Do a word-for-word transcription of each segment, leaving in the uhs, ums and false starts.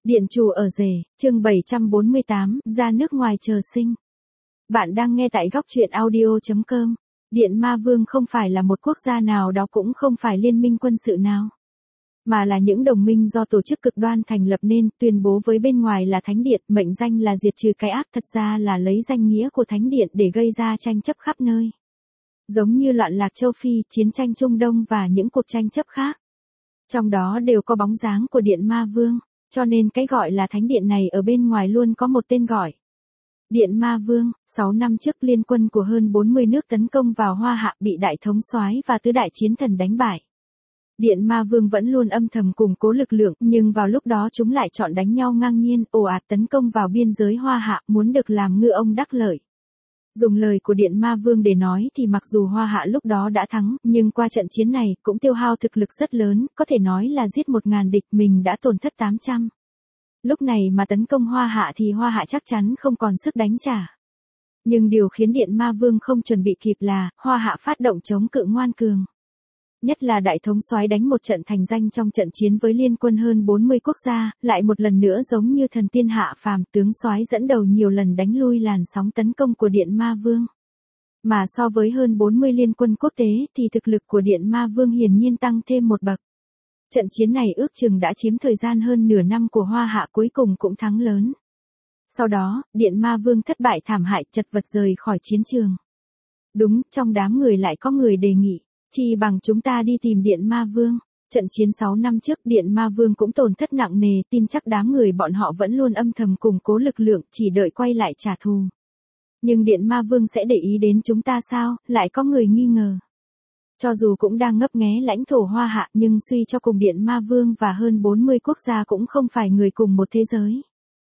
Điện chủ ở rể, chương bảy trăm bốn mươi tám, ra nước ngoài chờ sinh. Bạn đang nghe tại góc truyện audio chấm com. Điện Ma Vương không phải là một quốc gia nào đó, cũng không phải liên minh quân sự nào, mà là những đồng minh do tổ chức cực đoan thành lập nên, tuyên bố với bên ngoài là thánh điện, mệnh danh là diệt trừ cái ác, thật ra là lấy danh nghĩa của thánh điện để gây ra tranh chấp khắp nơi. Giống như loạn lạc châu Phi, chiến tranh Trung Đông và những cuộc tranh chấp khác. Trong đó đều có bóng dáng của Điện Ma Vương, cho nên cái gọi là thánh điện này ở bên ngoài luôn có một tên gọi. Điện Ma Vương, sáu năm trước liên quân của hơn bốn mươi nước tấn công vào Hoa Hạ, bị đại thống soái và tứ đại chiến thần đánh bại. Điện Ma Vương vẫn luôn âm thầm củng cố lực lượng, nhưng vào lúc đó chúng lại chọn đánh nhau ngang nhiên, ồ ạt tấn công vào biên giới Hoa Hạ, muốn được làm ngư ông đắc lợi. Dùng lời của Điện Ma Vương để nói thì mặc dù Hoa Hạ lúc đó đã thắng, nhưng qua trận chiến này cũng tiêu hao thực lực rất lớn, có thể nói là giết một ngàn địch, mình đã tổn thất tám trăm. Lúc này mà tấn công Hoa Hạ thì Hoa Hạ chắc chắn không còn sức đánh trả. Nhưng điều khiến Điện Ma Vương không chuẩn bị kịp là, Hoa Hạ phát động chống cự ngoan cường. Nhất là đại thống soái đánh một trận thành danh trong trận chiến với liên quân hơn bốn mươi quốc gia, lại một lần nữa giống như thần tiên hạ phàm, tướng soái dẫn đầu nhiều lần đánh lui làn sóng tấn công của Điện Ma Vương. Mà so với hơn bốn mươi liên quân quốc tế thì thực lực của Điện Ma Vương hiển nhiên tăng thêm một bậc. Trận chiến này ước chừng đã chiếm thời gian hơn nửa năm của Hoa Hạ, cuối cùng cũng thắng lớn. Sau đó, Điện Ma Vương thất bại thảm hại, chật vật rời khỏi chiến trường. Đúng, trong đám người lại có người đề nghị, chi bằng chúng ta đi tìm Điện Ma Vương. Trận chiến sáu năm trước Điện Ma Vương cũng tổn thất nặng nề, tin chắc đám người bọn họ vẫn luôn âm thầm củng cố lực lượng, chỉ đợi quay lại trả thù. Nhưng Điện Ma Vương sẽ để ý đến chúng ta sao, lại có người nghi ngờ. Cho dù cũng đang ngấp nghé lãnh thổ Hoa Hạ, nhưng suy cho cùng Điện Ma Vương và hơn bốn mươi quốc gia cũng không phải người cùng một thế giới.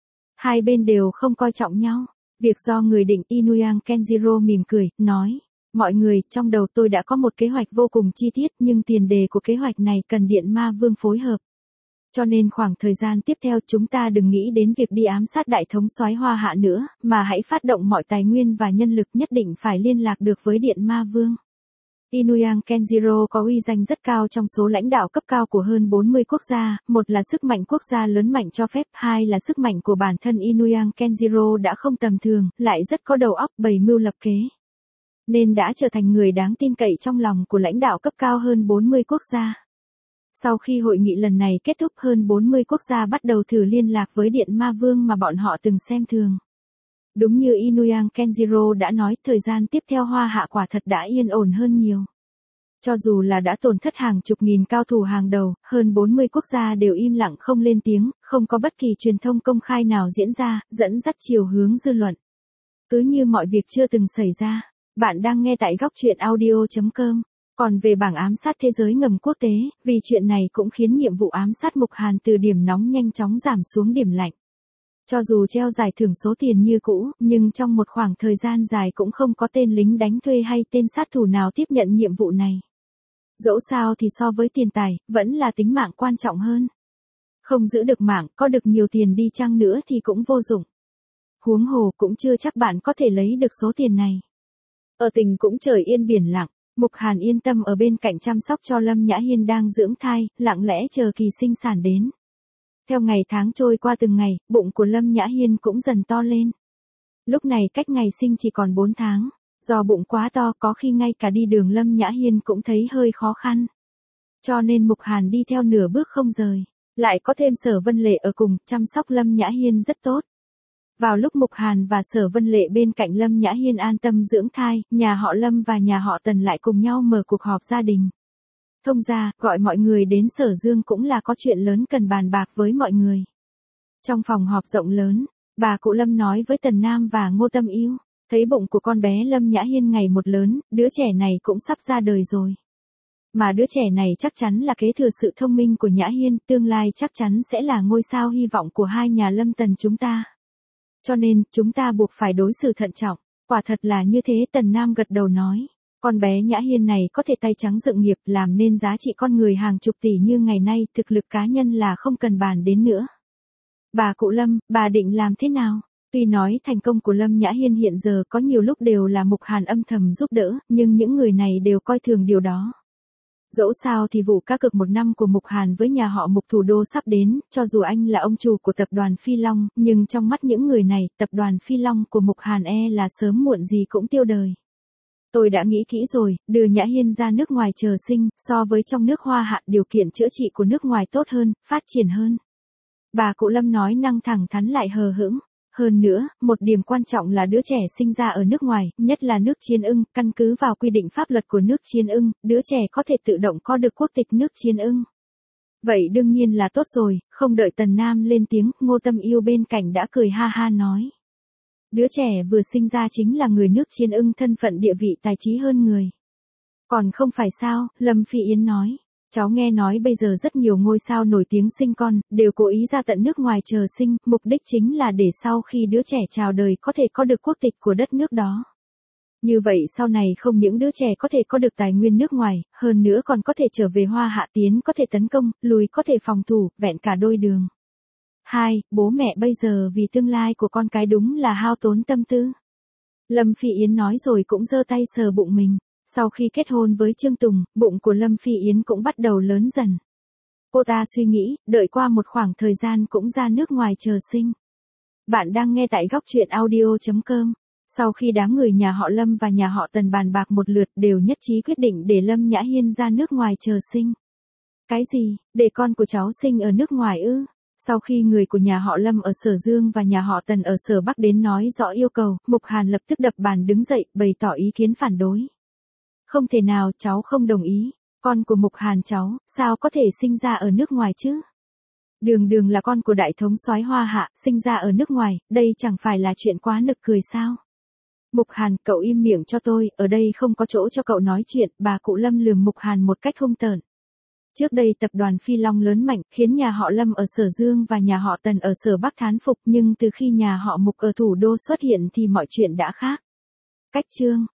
Hai bên đều không coi trọng nhau. Việc do người định, Inuyang Kenjiro mỉm cười, nói. Mọi người, trong đầu tôi đã có một kế hoạch vô cùng chi tiết, nhưng tiền đề của kế hoạch này cần Điện Ma Vương phối hợp. Cho nên khoảng thời gian tiếp theo chúng ta đừng nghĩ đến việc đi ám sát đại thống soái Hoa Hạ nữa, mà hãy phát động mọi tài nguyên và nhân lực, nhất định phải liên lạc được với Điện Ma Vương. Inuyang Kenjiro có uy danh rất cao trong số lãnh đạo cấp cao của hơn bốn mươi quốc gia, một là sức mạnh quốc gia lớn mạnh cho phép, hai là sức mạnh của bản thân Inuyang Kenjiro đã không tầm thường, lại rất có đầu óc bày mưu lập kế. Nên đã trở thành người đáng tin cậy trong lòng của lãnh đạo cấp cao hơn bốn mươi quốc gia. Sau khi hội nghị lần này kết thúc, hơn bốn mươi quốc gia bắt đầu thử liên lạc với Điện Ma Vương mà bọn họ từng xem thường. Đúng như Inuyang Kenjiro đã nói, thời gian tiếp theo Hoa Hạ quả thật đã yên ổn hơn nhiều. Cho dù là đã tổn thất hàng chục nghìn cao thủ hàng đầu, hơn bốn mươi quốc gia đều im lặng không lên tiếng, không có bất kỳ truyền thông công khai nào diễn ra, dẫn dắt chiều hướng dư luận. Cứ như mọi việc chưa từng xảy ra. Bạn đang nghe tại góc truyện audio chấm com. Còn về bảng ám sát thế giới ngầm quốc tế, vì chuyện này cũng khiến nhiệm vụ ám sát Mục Hàn từ điểm nóng nhanh chóng giảm xuống điểm lạnh. Cho dù treo giải thưởng số tiền như cũ, nhưng trong một khoảng thời gian dài cũng không có tên lính đánh thuê hay tên sát thủ nào tiếp nhận nhiệm vụ này. Dẫu sao thì so với tiền tài, vẫn là tính mạng quan trọng hơn. Không giữ được mạng, có được nhiều tiền đi chăng nữa thì cũng vô dụng. Huống hồ cũng chưa chắc bạn có thể lấy được số tiền này. Ở tỉnh cũng trời yên biển lặng, Mục Hàn yên tâm ở bên cạnh chăm sóc cho Lâm Nhã Hiên đang dưỡng thai, lặng lẽ chờ kỳ sinh sản đến. Theo ngày tháng trôi qua từng ngày, bụng của Lâm Nhã Hiên cũng dần to lên. Lúc này cách ngày sinh chỉ còn bốn tháng, do bụng quá to có khi ngay cả đi đường Lâm Nhã Hiên cũng thấy hơi khó khăn. Cho nên Mục Hàn đi theo nửa bước không rời, lại có thêm Sở Vân Lệ ở cùng, chăm sóc Lâm Nhã Hiên rất tốt. Vào lúc Mục Hàn và Sở Vân Lệ bên cạnh Lâm Nhã Hiên an tâm dưỡng thai, nhà họ Lâm và nhà họ Tần lại cùng nhau mở cuộc họp gia đình. Thông ra, gọi mọi người đến Sở Dương cũng là có chuyện lớn cần bàn bạc với mọi người. Trong phòng họp rộng lớn, bà cụ Lâm nói với Tần Nam và Ngô Tâm Yêu, thấy bụng của con bé Lâm Nhã Hiên ngày một lớn, đứa trẻ này cũng sắp ra đời rồi. Mà đứa trẻ này chắc chắn là kế thừa sự thông minh của Nhã Hiên, tương lai chắc chắn sẽ là ngôi sao hy vọng của hai nhà Lâm Tần chúng ta. Cho nên, chúng ta buộc phải đối xử thận trọng. Quả thật là như thế, Tần Nam gật đầu nói. Con bé Nhã Hiên này có thể tay trắng dựng nghiệp, làm nên giá trị con người hàng chục tỷ như ngày nay, thực lực cá nhân là không cần bàn đến nữa. Bà cụ Lâm, bà định làm thế nào? Tuy nói thành công của Lâm Nhã Hiên hiện giờ có nhiều lúc đều là Mục Hàn âm thầm giúp đỡ, nhưng những người này đều coi thường điều đó. Dẫu sao thì vụ cá cược một năm của Mục Hàn với nhà họ Mục thủ đô sắp đến, cho dù anh là ông chủ của tập đoàn Phi Long, nhưng trong mắt những người này, tập đoàn Phi Long của Mục Hàn e là sớm muộn gì cũng tiêu đời. Tôi đã nghĩ kỹ rồi, đưa Nhã Hiên ra nước ngoài chờ sinh, so với trong nước Hoa Hạ điều kiện chữa trị của nước ngoài tốt hơn, phát triển hơn. Bà cụ Lâm nói năng thẳng thắn lại hờ hững. Hơn nữa, một điểm quan trọng là đứa trẻ sinh ra ở nước ngoài, nhất là nước Chiên Ưng, căn cứ vào quy định pháp luật của nước Chiên Ưng, đứa trẻ có thể tự động có được quốc tịch nước Chiên Ưng. Vậy đương nhiên là tốt rồi, không đợi Tần Nam lên tiếng, Ngô Tâm Yêu bên cạnh đã cười ha ha nói. Đứa trẻ vừa sinh ra chính là người nước Chiên Ưng, thân phận địa vị tài trí hơn người. Còn không phải sao, Lâm Phi Yến nói. Cháu nghe nói bây giờ rất nhiều ngôi sao nổi tiếng sinh con, đều cố ý ra tận nước ngoài chờ sinh, mục đích chính là để sau khi đứa trẻ chào đời có thể có được quốc tịch của đất nước đó. Như vậy sau này không những đứa trẻ có thể có được tài nguyên nước ngoài, hơn nữa còn có thể trở về Hoa Hạ, tiến có thể tấn công, lùi có thể phòng thủ, vẹn cả đôi đường. Hai, bố mẹ bây giờ vì tương lai của con cái đúng là hao tốn tâm tư. Lâm Phi Yến nói rồi cũng giơ tay sờ bụng mình. Sau khi kết hôn với Trương Tùng, bụng của Lâm Phi Yến cũng bắt đầu lớn dần. Cô ta suy nghĩ, đợi qua một khoảng thời gian cũng ra nước ngoài chờ sinh. Bạn đang nghe tại góc truyện audio chấm com. Sau khi đám người nhà họ Lâm và nhà họ Tần bàn bạc một lượt đều nhất trí quyết định để Lâm Nhã Hiên ra nước ngoài chờ sinh. Cái gì, để con của cháu sinh ở nước ngoài ư? Sau khi người của nhà họ Lâm ở Sở Dương và nhà họ Tần ở Sở Bắc đến nói rõ yêu cầu, Mục Hàn lập tức đập bàn đứng dậy, bày tỏ ý kiến phản đối. Không thể nào, cháu không đồng ý, con của Mục Hàn cháu, sao có thể sinh ra ở nước ngoài chứ? Đường đường là con của đại thống soái Hoa Hạ, sinh ra ở nước ngoài, đây chẳng phải là chuyện quá nực cười sao? Mục Hàn, cậu im miệng cho tôi, ở đây không có chỗ cho cậu nói chuyện, bà cụ Lâm lườm Mục Hàn một cách hung tợn. Trước đây tập đoàn Phi Long lớn mạnh, khiến nhà họ Lâm ở Sở Dương và nhà họ Tần ở Sở Bắc thán phục, nhưng từ khi nhà họ Mục ở thủ đô xuất hiện thì mọi chuyện đã khác. Cách chương